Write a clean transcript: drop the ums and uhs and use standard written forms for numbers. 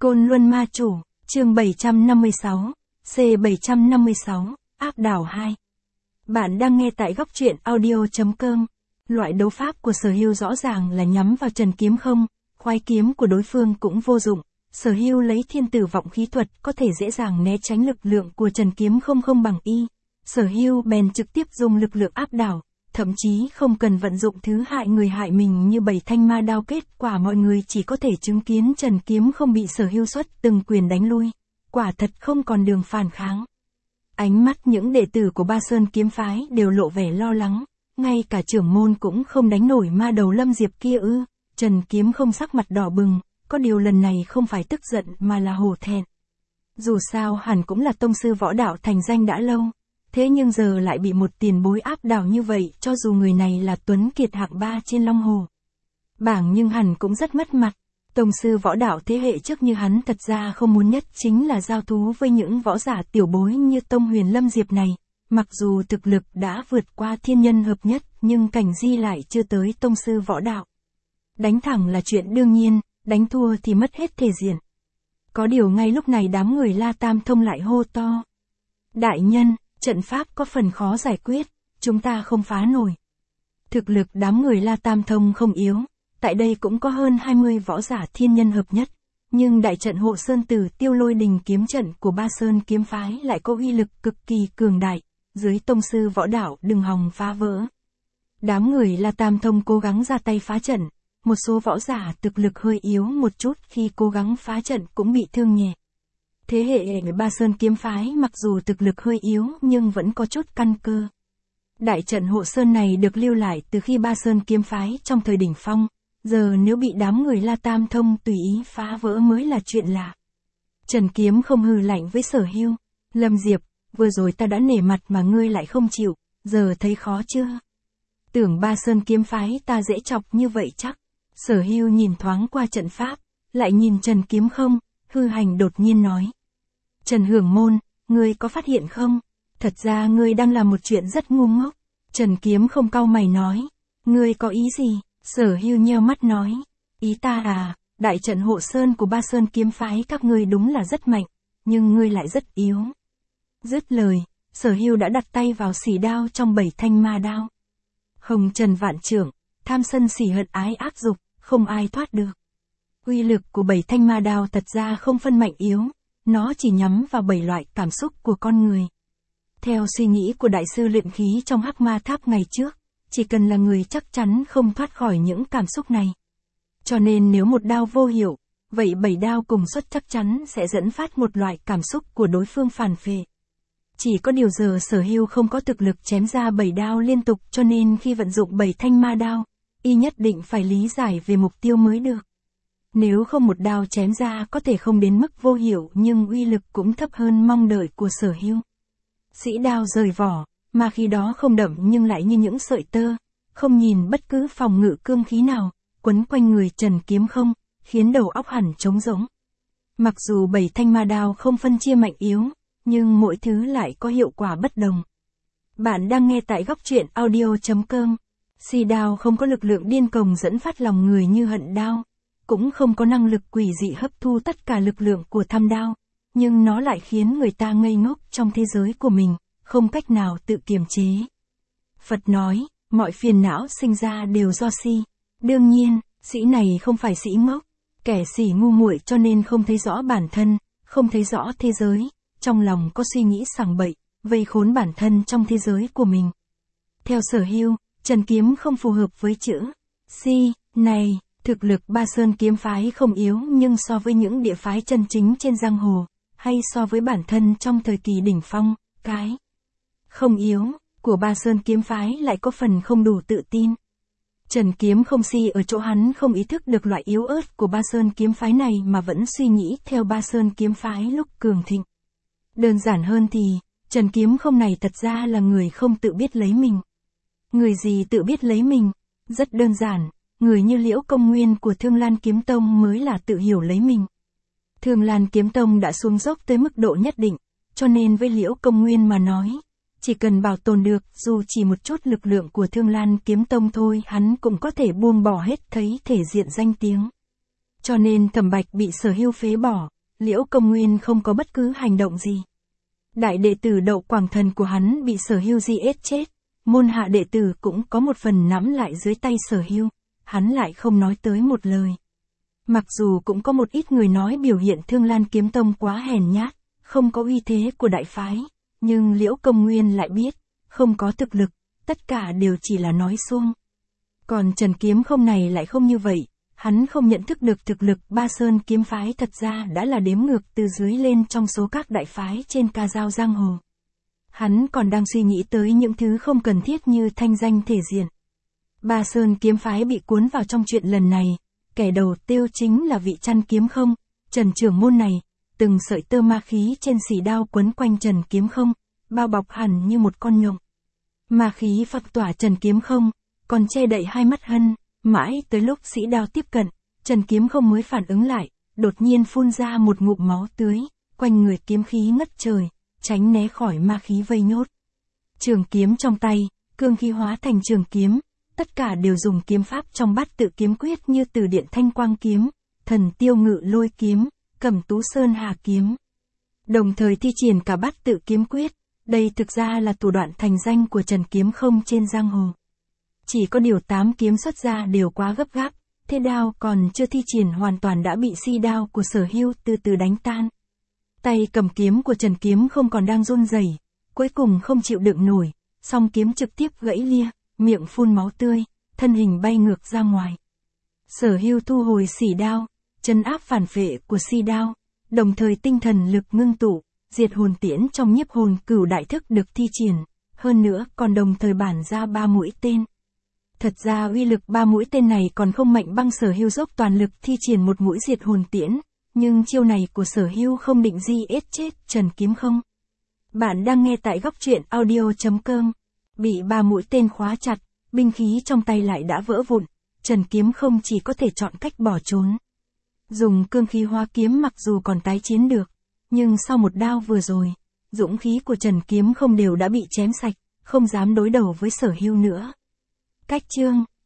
Côn Luân Ma Chủ, chương 756, C756, áp đảo 2. Bạn đang nghe tại góc truyện audio.com. Loại đấu pháp của Sở Hưu rõ ràng là nhắm vào Trần Kiếm Không, khoái kiếm của đối phương cũng vô dụng. Sở Hưu lấy thiên tử vọng khí thuật có thể dễ dàng né tránh lực lượng của Trần Kiếm Không không bằng y. Sở Hưu bèn trực tiếp dùng lực lượng áp đảo, thậm chí không cần vận dụng thứ hại người hại mình như 7 thanh ma đao, kết quả mọi người chỉ có thể chứng kiến Trần Kiếm Không bị Sở Hưu xuất từng quyền đánh lui. Quả thật không còn đường phản kháng. Ánh mắt những đệ tử của Ba Sơn kiếm phái đều lộ vẻ lo lắng, ngay cả trưởng môn cũng không đánh nổi ma đầu Lâm Diệp kia ư. Trần Kiếm Không sắc mặt đỏ bừng, có điều lần này không phải tức giận mà là hổ thẹn. Dù sao hẳn cũng là tông sư võ đạo thành danh đã lâu, thế nhưng giờ lại bị một tiền bối áp đảo như vậy, cho dù người này là tuấn kiệt hạng 3 trên Long Hồ bảng nhưng hẳn cũng rất mất mặt. Tông sư võ đạo thế hệ trước như hắn thật ra không muốn nhất chính là giao thú với những võ giả tiểu bối như Tông Huyền Lâm Diệp này. Mặc dù thực lực đã vượt qua thiên nhân hợp nhất nhưng cảnh di lại chưa tới tông sư võ đạo. Đánh thẳng là chuyện đương nhiên, đánh thua thì mất hết thể diện. Có điều ngay lúc này đám người La Tam Thông lại hô to: đại nhân, trận pháp có phần khó giải quyết, chúng ta không phá nổi. Thực lực đám người La Tam Thông không yếu, tại đây cũng có hơn 20 võ giả thiên nhân hợp nhất, nhưng đại trận Hộ Sơn Tử Tiêu Lôi Đình kiếm trận của Ba Sơn kiếm phái lại có uy lực cực kỳ cường đại, dưới tông sư võ đạo đừng hòng phá vỡ. Đám người La Tam Thông cố gắng ra tay phá trận, một số võ giả thực lực hơi yếu một chút khi cố gắng phá trận cũng bị thương nhẹ. Thế hệ người Ba Sơn kiếm phái mặc dù thực lực hơi yếu nhưng vẫn có chút căn cơ. Đại trận Hộ Sơn này được lưu lại từ khi Ba Sơn kiếm phái trong thời đỉnh phong, giờ nếu bị đám người La Tam Thông tùy ý phá vỡ mới là chuyện lạ. Trần Kiếm Không hừ lạnh với Sở Hưu: Lâm Diệp, vừa rồi ta đã nể mặt mà ngươi lại không chịu, giờ thấy khó chưa? Tưởng Ba Sơn kiếm phái ta dễ chọc như vậy chắc? Sở Hưu nhìn thoáng qua trận pháp, lại nhìn Trần Kiếm Không, hư hành đột nhiên nói: Trần Hưởng Môn, ngươi có phát hiện không? Thật ra ngươi đang làm một chuyện rất ngu ngốc. Trần Kiếm Không cau mày nói: ngươi có ý gì? Sở Hưu nheo mắt nói: ý ta à, đại trận Hộ Sơn của Ba Sơn kiếm phái các ngươi đúng là rất mạnh, nhưng ngươi lại rất yếu. Dứt lời, Sở Hưu đã đặt tay vào xỉ đao trong 7 thanh ma đao. Hồng trần vạn trưởng, tham sân xỉ hận ái ác dục, không ai thoát được. Uy lực của 7 thanh ma đao thật ra không phân mạnh yếu, nó chỉ nhắm vào 7 loại cảm xúc của con người. Theo suy nghĩ của đại sư luyện khí trong Hắc Ma Tháp ngày trước, chỉ cần là người chắc chắn không thoát khỏi những cảm xúc này. Cho nên nếu một đao vô hiệu, vậy 7 đao cùng xuất chắc chắn sẽ dẫn phát một loại cảm xúc của đối phương phản phệ. Chỉ có điều giờ Sở Hưu không có thực lực chém ra 7 đao liên tục, cho nên khi vận dụng 7 thanh ma đao, y nhất định phải lý giải về mục tiêu mới được. Nếu không một đao chém ra có thể không đến mức vô hiệu nhưng uy lực cũng thấp hơn mong đợi của Sở Hưu. Sĩ đao rời vỏ, mà khi đó không đậm nhưng lại như những sợi tơ, không nhìn bất cứ phòng ngự cương khí nào, quấn quanh người Trần Kiếm Không, khiến đầu óc hẳn trống rỗng. Mặc dù 7 thanh ma đao không phân chia mạnh yếu, nhưng mỗi thứ lại có hiệu quả bất đồng. Bạn đang nghe tại góc truyện audio.com. Si đao không có lực lượng điên cuồng dẫn phát lòng người như hận đao, cũng không có năng lực quỷ dị hấp thu tất cả lực lượng của tham đao, nhưng nó lại khiến người ta ngây ngốc trong thế giới của mình, không cách nào tự kiềm chế. Phật nói, mọi phiền não sinh ra đều do si. Đương nhiên, sĩ này không phải sĩ ngốc, kẻ sĩ ngu muội cho nên không thấy rõ bản thân, không thấy rõ thế giới, trong lòng có suy nghĩ sằng bậy, vây khốn bản thân trong thế giới của mình. Theo Sở Hưu, Trần Kiếm không phù hợp với chữ si này. Thực lực Ba Sơn kiếm phái không yếu nhưng so với những địa phái chân chính trên giang hồ, hay so với bản thân trong thời kỳ đỉnh phong, cái không yếu của Ba Sơn kiếm phái lại có phần không đủ tự tin. Trần Kiếm Không si ở chỗ hắn không ý thức được loại yếu ớt của Ba Sơn kiếm phái này mà vẫn suy nghĩ theo Ba Sơn kiếm phái lúc cường thịnh. Đơn giản hơn thì, Trần Kiếm Không này thật ra là người không tự biết lấy mình. Người gì tự biết lấy mình? Rất đơn giản, người như Liễu Công Nguyên của Thương Lan Kiếm Tông mới là tự hiểu lấy mình. Thương Lan Kiếm Tông đã xuống dốc tới mức độ nhất định, cho nên với Liễu Công Nguyên mà nói, chỉ cần bảo tồn được dù chỉ một chút lực lượng của Thương Lan Kiếm Tông thôi hắn cũng có thể buông bỏ hết thấy thể diện danh tiếng. Cho nên Thẩm Bạch bị Sở Hưu phế bỏ, Liễu Công Nguyên không có bất cứ hành động gì. Đại đệ tử Đậu Quảng Thần của hắn bị Sở Hưu giết chết, môn hạ đệ tử cũng có một phần nắm lại dưới tay Sở Hưu, hắn lại không nói tới một lời. Mặc dù cũng có một ít người nói biểu hiện Thương Lan Kiếm Tông quá hèn nhát, không có uy thế của đại phái, nhưng Liễu Công Nguyên lại biết, không có thực lực, tất cả đều chỉ là nói suông. Còn Trần Kiếm Không này lại không như vậy, hắn không nhận thức được thực lực Ba Sơn kiếm phái thật ra đã là đếm ngược từ dưới lên trong số các đại phái trên ca dao giang hồ. Hắn còn đang suy nghĩ tới những thứ không cần thiết như thanh danh thể diện. Ba Sơn kiếm phái bị cuốn vào trong chuyện lần này, kẻ đầu tiêu chính là vị Chăn Kiếm Không, Trần trưởng môn này, từng sợi tơ ma khí trên xỉ đao quấn quanh Trần Kiếm Không, bao bọc hẳn như một con nhộng. Ma khí phập tỏa Trần Kiếm Không, còn che đậy hai mắt hắn, mãi tới lúc sĩ đao tiếp cận, Trần Kiếm Không mới phản ứng lại, đột nhiên phun ra một ngụm máu tươi, quanh người kiếm khí ngất trời, tránh né khỏi ma khí vây nhốt. Trường kiếm trong tay, cương khí hóa thành trường kiếm, tất cả đều dùng kiếm pháp trong Bát Tự Kiếm Quyết như Từ Điện Thanh Quang kiếm, Thần Tiêu Ngự Lôi kiếm, Cẩm Tú Sơn Hà kiếm. Đồng thời thi triển cả Bát Tự Kiếm Quyết, đây thực ra là thủ đoạn thành danh của Trần Kiếm Không trên giang hồ. Chỉ có điều 8 kiếm xuất ra đều quá gấp gáp, thế đao còn chưa thi triển hoàn toàn đã bị si đao của Sở Hưu từ từ đánh tan. Tay cầm kiếm của Trần Kiếm Không còn đang run rẩy, cuối cùng không chịu đựng nổi, song kiếm trực tiếp gãy lia, miệng phun máu tươi, thân hình bay ngược ra ngoài. Sở Hưu thu hồi xỉ đao, trấn áp phản phệ của si đao, đồng thời tinh thần lực ngưng tụ, diệt hồn tiễn trong Nhiếp Hồn Cửu đại thức được thi triển, hơn nữa còn đồng thời bản ra 3 mũi tên. Thật ra uy lực 3 mũi tên này còn không mạnh bằng Sở Hưu dốc toàn lực thi triển một mũi diệt hồn tiễn, nhưng chiêu này của Sở Hưu không định giết chết Trần Kiếm Không. Bạn đang nghe tại góc truyện audio.com. Bị 3 mũi tên khóa chặt, binh khí trong tay lại đã vỡ vụn, Trần Kiếm Không chỉ có thể chọn cách bỏ trốn. Dùng cương khí hóa kiếm mặc dù còn tái chiến được, nhưng sau một đao vừa rồi, dũng khí của Trần Kiếm Không đều đã bị chém sạch, không dám đối đầu với Sở Hưu nữa. Cách chương